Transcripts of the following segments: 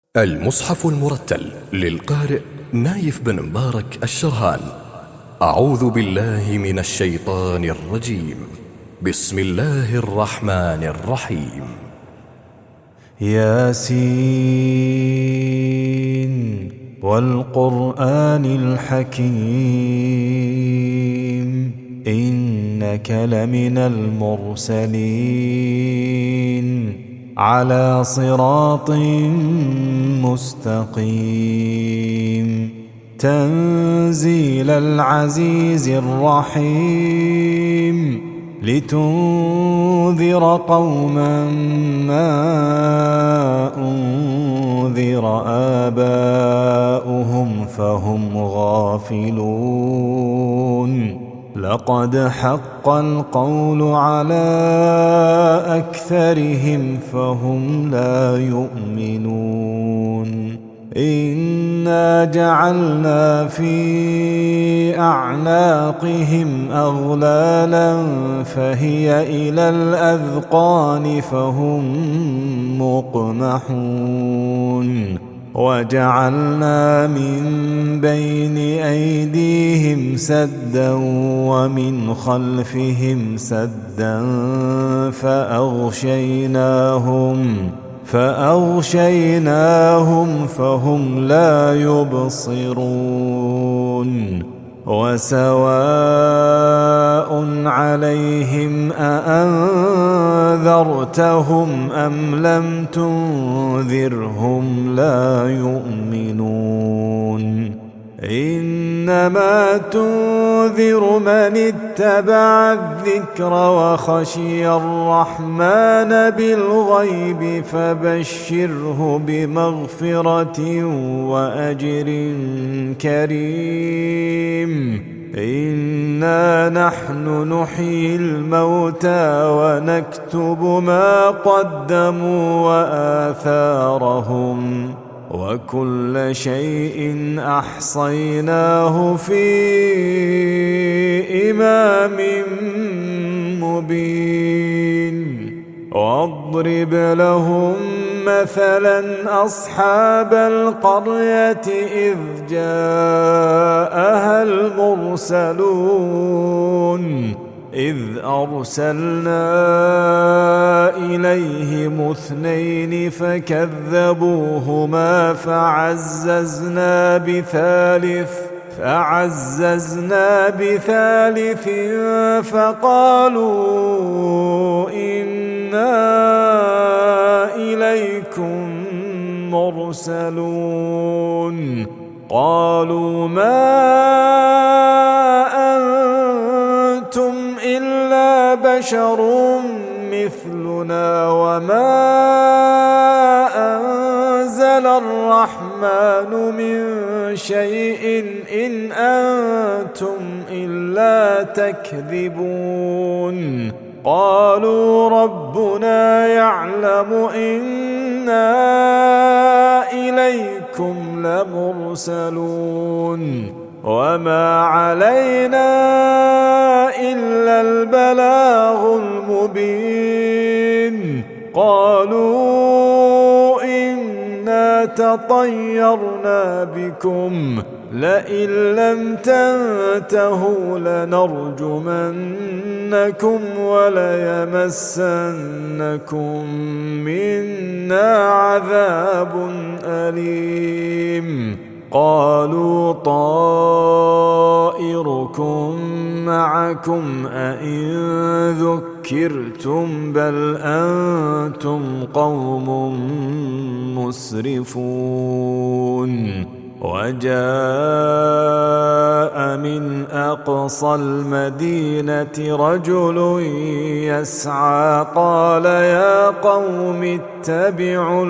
المصحف المرتل للقارئ نايف بن مبارك الشرهان. أعوذ بالله من الشيطان الرجيم. بسم الله الرحمن الرحيم. ياسين والقرآن الحكيم إنك لمن المرسلين على صراط مستقيم تنزيل العزيز الرحيم لتنذر قوما ما أنذر آباؤهم فهم غافلون لقد حق القول على أكثرهم فهم لا يؤمنون إنا جعلنا في أعناقهم أغلالا فهي إلى الأذقان فهم مقمحون وجعلنا من بين أيديهم سدا ومن خلفهم سدا فأغشيناهم فهم لا يبصرون وسواء عليهم أأنذرتهم أم لم تنذرهم لا يؤمنون إنما تنذر من اتبع الذكر وخشي الرحمن بالغيب فبشره بمغفرة وأجر كريم إنا نحن نحيي الموتى ونكتب ما قدموا وآثارهم وكل شيء أحصيناه في إمام مبين واضرب لهم مثلا أصحاب القرية إذ جاءها المرسلون إذ أرسلنا إليهم اثنين فكذبوهما فعززنا بثالث فقالوا إنا إليكم مرسلون قالوا ما أنتم إلا بشر مثلنا وما أنزل الرحمن من شيء إن أنتم إلا تكذبون قالوا ربنا يعلم إنا إليكم لمرسلون وما علينا إلا البلاغ المبين قالوا إنا تطيرنا بكم لئن لم تنتهوا لنرجمنكم وليمسنكم منا عذاب أليم قالوا طائركم معكم أئن ذكرتم بل أنتم قوم مسرفون وجاء من أقصى المدينة رجل يسعى قال يا قوم اتبعوا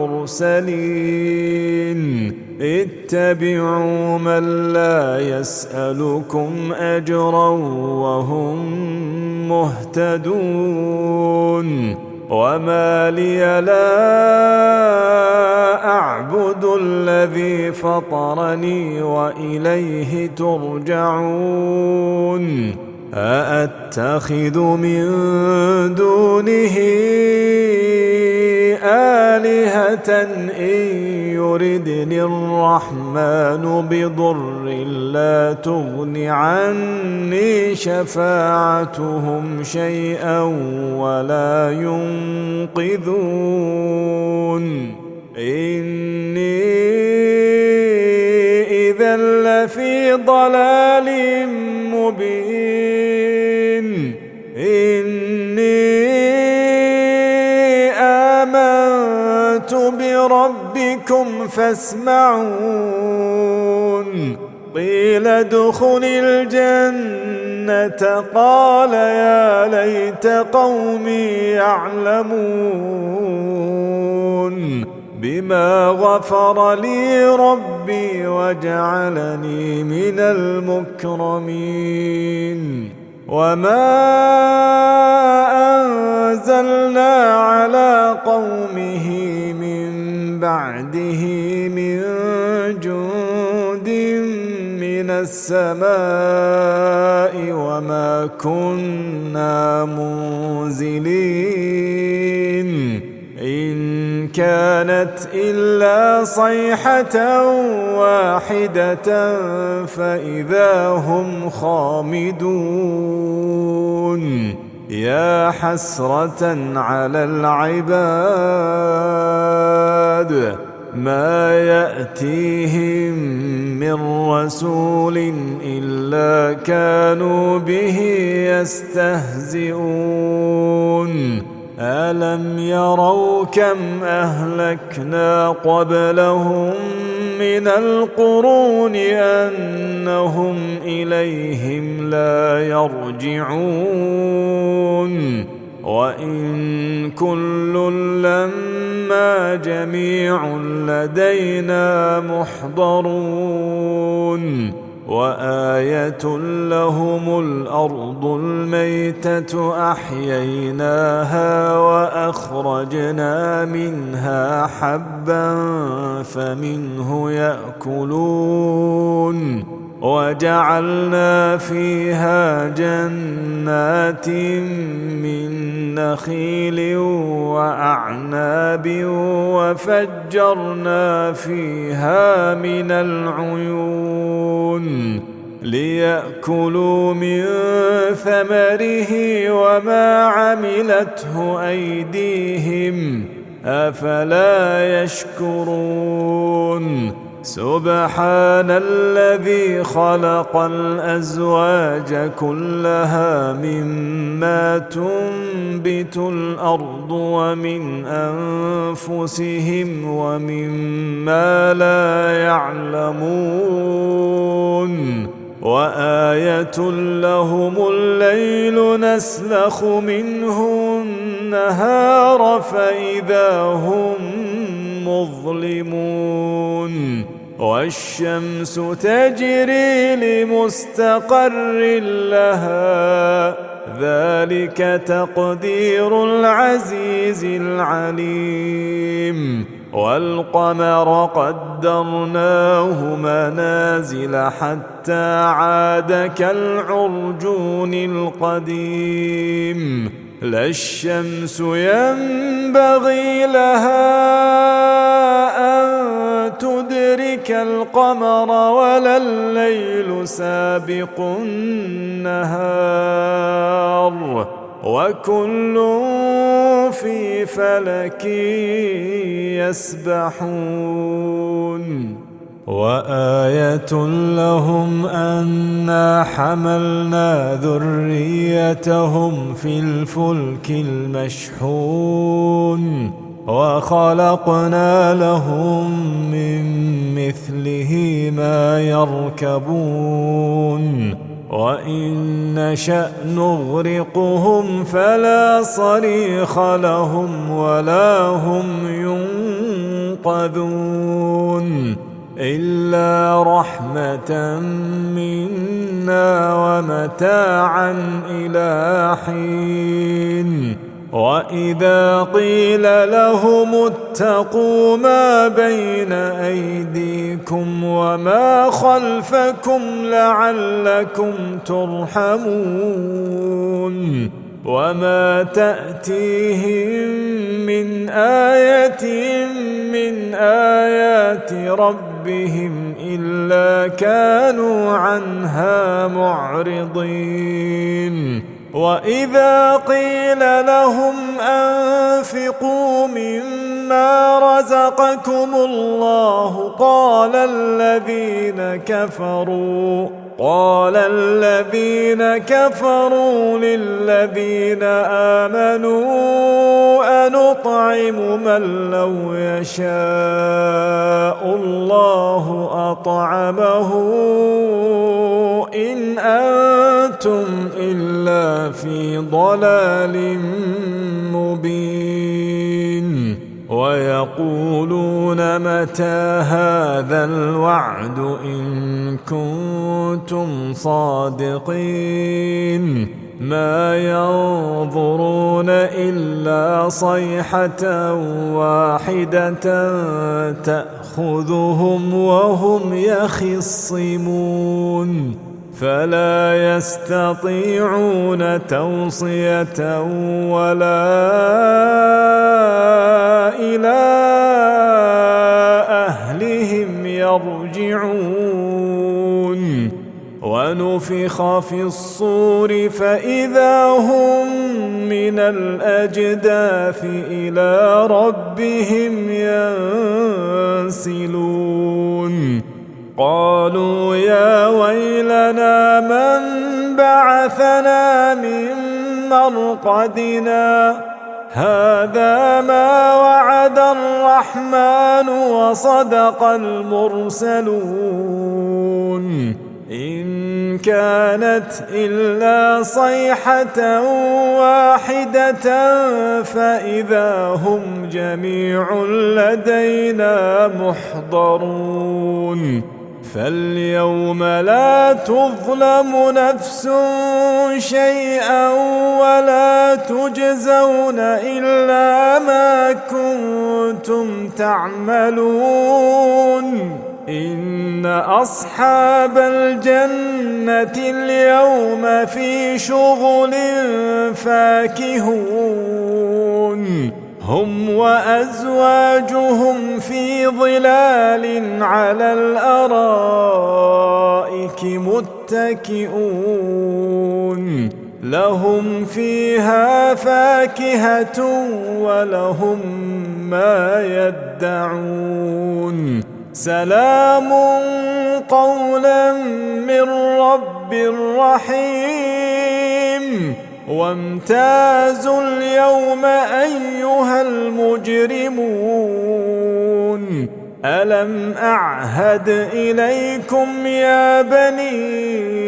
المرسلين اتبعوا من لا يسألكم أجرا وهم مهتدون وما لي لا أعبد الذي فطرني وإليه ترجعون أأتخذ من دونه آلهة إن يردني الرحمن بضر لا تغن عني شفاعتهم شيئا ولا ينقذون إني إذا لفي ضلال مبين إني آمنت بربكم فاسمعون قيل ادخل الجنة قال يا ليت قومي يعلمون بما غفر لي ربي وجعلني من المكرمين وما أنزلنا على قومه من بعده من جند من السماء وما كنا منزلين إن كانت إلا صيحة واحدة فإذا هم خامدون يا حسرة على العباد ما يأتيهم من رسول إلا كانوا به يستهزئون ألم يروا كم أهلكنا قبلهم من القرون أنهم إليهم لا يرجعون وإن كل لما جميع لدينا محضرون وآية لهم الأرض الميتة أحييناها وأخرجنا منها حبا فمنه يأكلون وجعلنا فيها جنات من نخيل وأعناب وفجرنا فيها من العيون ليأكلوا من ثمره وما عملته أيديهم أفلا يشكرون سبحان الذي خلق الأزواج كلها مما تنبت الأرض ومن أنفسهم ومما لا يعلمون وآية لهم الليل نسلخ منه النهار فإذا هم مظلمون والشمس تجري لمستقر لها ذلك تقدير العزيز العليم والقمر قدرناه منازل حتى عاد كالعرجون القديم لا الشمس ينبغي لها أن تدرك القمر ولا الليل سابق النهار وكل في فلك يسبحون وآية لهم أنا حملنا ذريتهم في الفلك المشحون وخلقنا لهم من مثله ما يركبون وإن نشأ نغرقهم فلا صريخ لهم ولا هم ينقذون إلا رحمة منا ومتاعا إلى حين وإذا قيل لهم اتقوا ما بين أيديكم وما خلفكم لعلكم ترحمون وما تأتيهم من آية من آيات ربهم إلا كانوا عنها معرضين وإذا قيل لهم أنفقوا مما رزقكم الله قال الذين كفروا للذين آمنوا أنطعم من لو يشاء الله أطعمه إن أنتم إلا في ضلال مبين ويقولون متى هذا الوعد إن كنتم صادقين ما ينظرون إلا صيحة واحدة تأخذهم وهم يخصمون فلا يستطيعون توصية ولا إلى أهلهم يرجعون ونفخ في الصور فإذا هم من الأجداث إلى ربهم ينسلون قالوا يا ويلنا من بعثنا من مرقدنا هذا ما وعد الرحمن وصدق المرسلون إن كانت إلا صيحة واحدة فإذا هم جميع لدينا محضرون فاليوم لا تظلم نفس شيئا ولا تجزون إلا ما كنتم تعملون إن أصحاب الجنة اليوم في شغل فاكهون هم وأزواجهم في ظلال على الأرائك متكئون لهم فيها فاكهة ولهم ما يدعون سلام قولا من رب رحيم وامتازوا اليوم أيها المجرمون ألم أعهد إليكم يا بني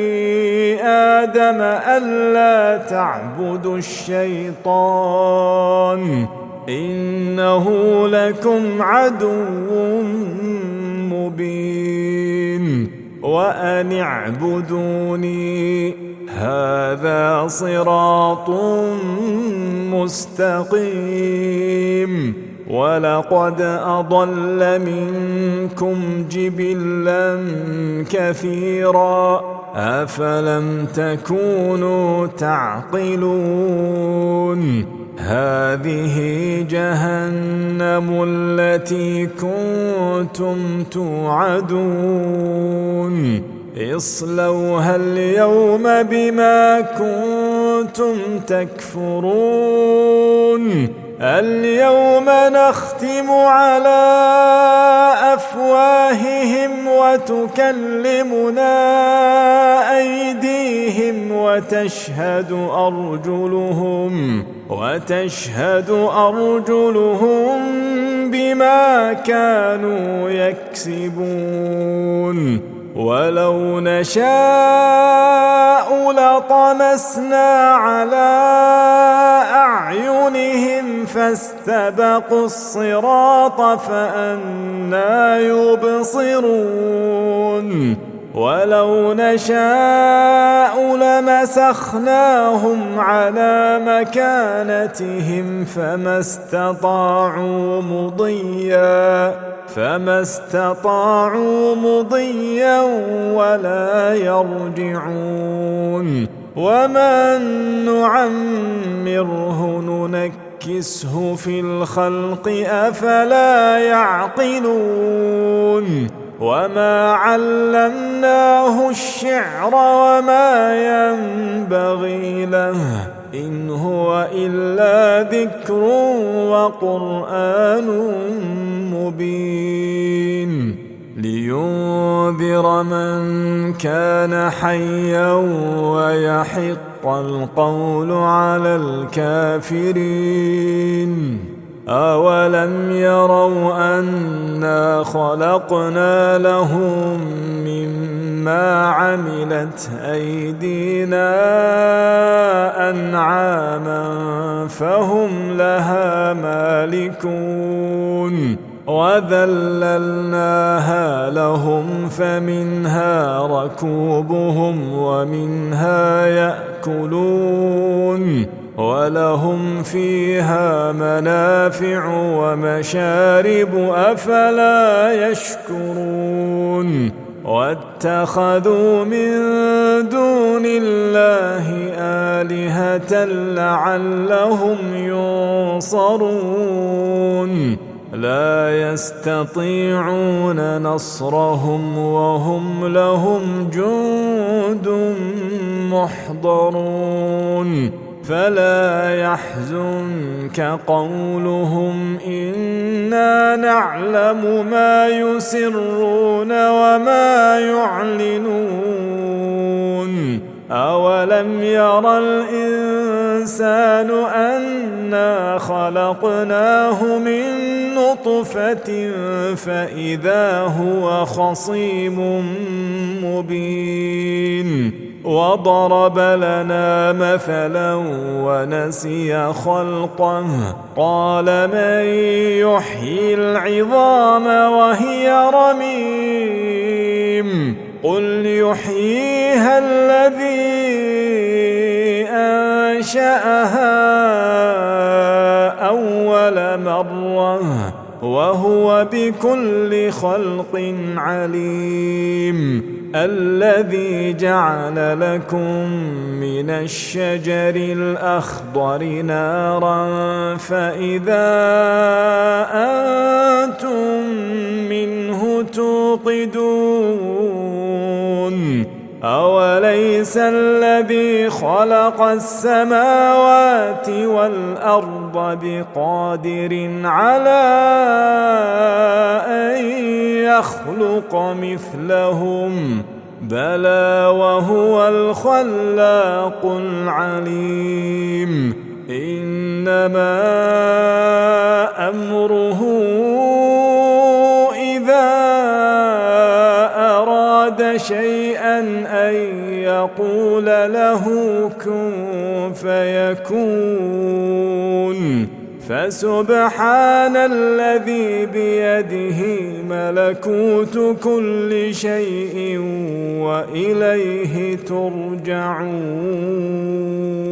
آدم ألا تعبدوا الشيطان إنه لكم عدو مبين وأن اعبدوني هذا صراط مستقيم ولقد أضل منكم جبلا كثيرا أفلم تكونوا تعقلون هذه جهنم التي كنتم توعدون اصلوها اليوم بما كنتم تكفرون اليوم نختم على أفواههم وتكلمنا أيديهم وتشهد أرجلهم بما كانوا يكسبون ولو نشاء لطمسنا على أعينهم فاستبقوا الصراط فأنى يبصرون ولو نشاء لمسخناهم على مكانتهم فما استطاعوا مضيا ولا يرجعون ومن نعمره ننكسه في الخلق أفلا يعقلون وما علمناه الشعر وما ينبغي له إن هو إلا ذكر وقرآن مبين لينذر من كان حيا ويحق القول على الكافرين أولم يروا أنا خلقنا لهم مما عملت أيدينا أنعاما فهم لها مالكون وذللناها لهم فمنها ركوبهم ومنها يأكلون ولهم فيها منافع ومشارب أفلا يشكرون واتخذوا من دون الله آلهة لعلهم ينصرون لا يستطيعون نصرهم وهم لهم جند محضرون فلا يحزنك قولهم إنا نعلم ما يسرون وما يعلنون أولم يرى الإنسان أنا خلقناه من نطفة فإذا هو خصيم مبين وضرب لنا مثلا ونسي خلقه قال من يحيي العظام وهي رميم قل يحييها الذي أنشأها أول مرة وهو بكل خلق عليم الذي جعل لكم من الشجر الأخضر نارا فإذا أنتم منه توقدون أوليس الذي خلق السماوات والأرض بقادر على أن يخلق مثلهم بلى وهو الخلاق العليم إنما أمره إذا أراد شيئا أن يقول له كن فيكون فسبحان الذي بيده ملكوت كل شيء وإليه ترجعون.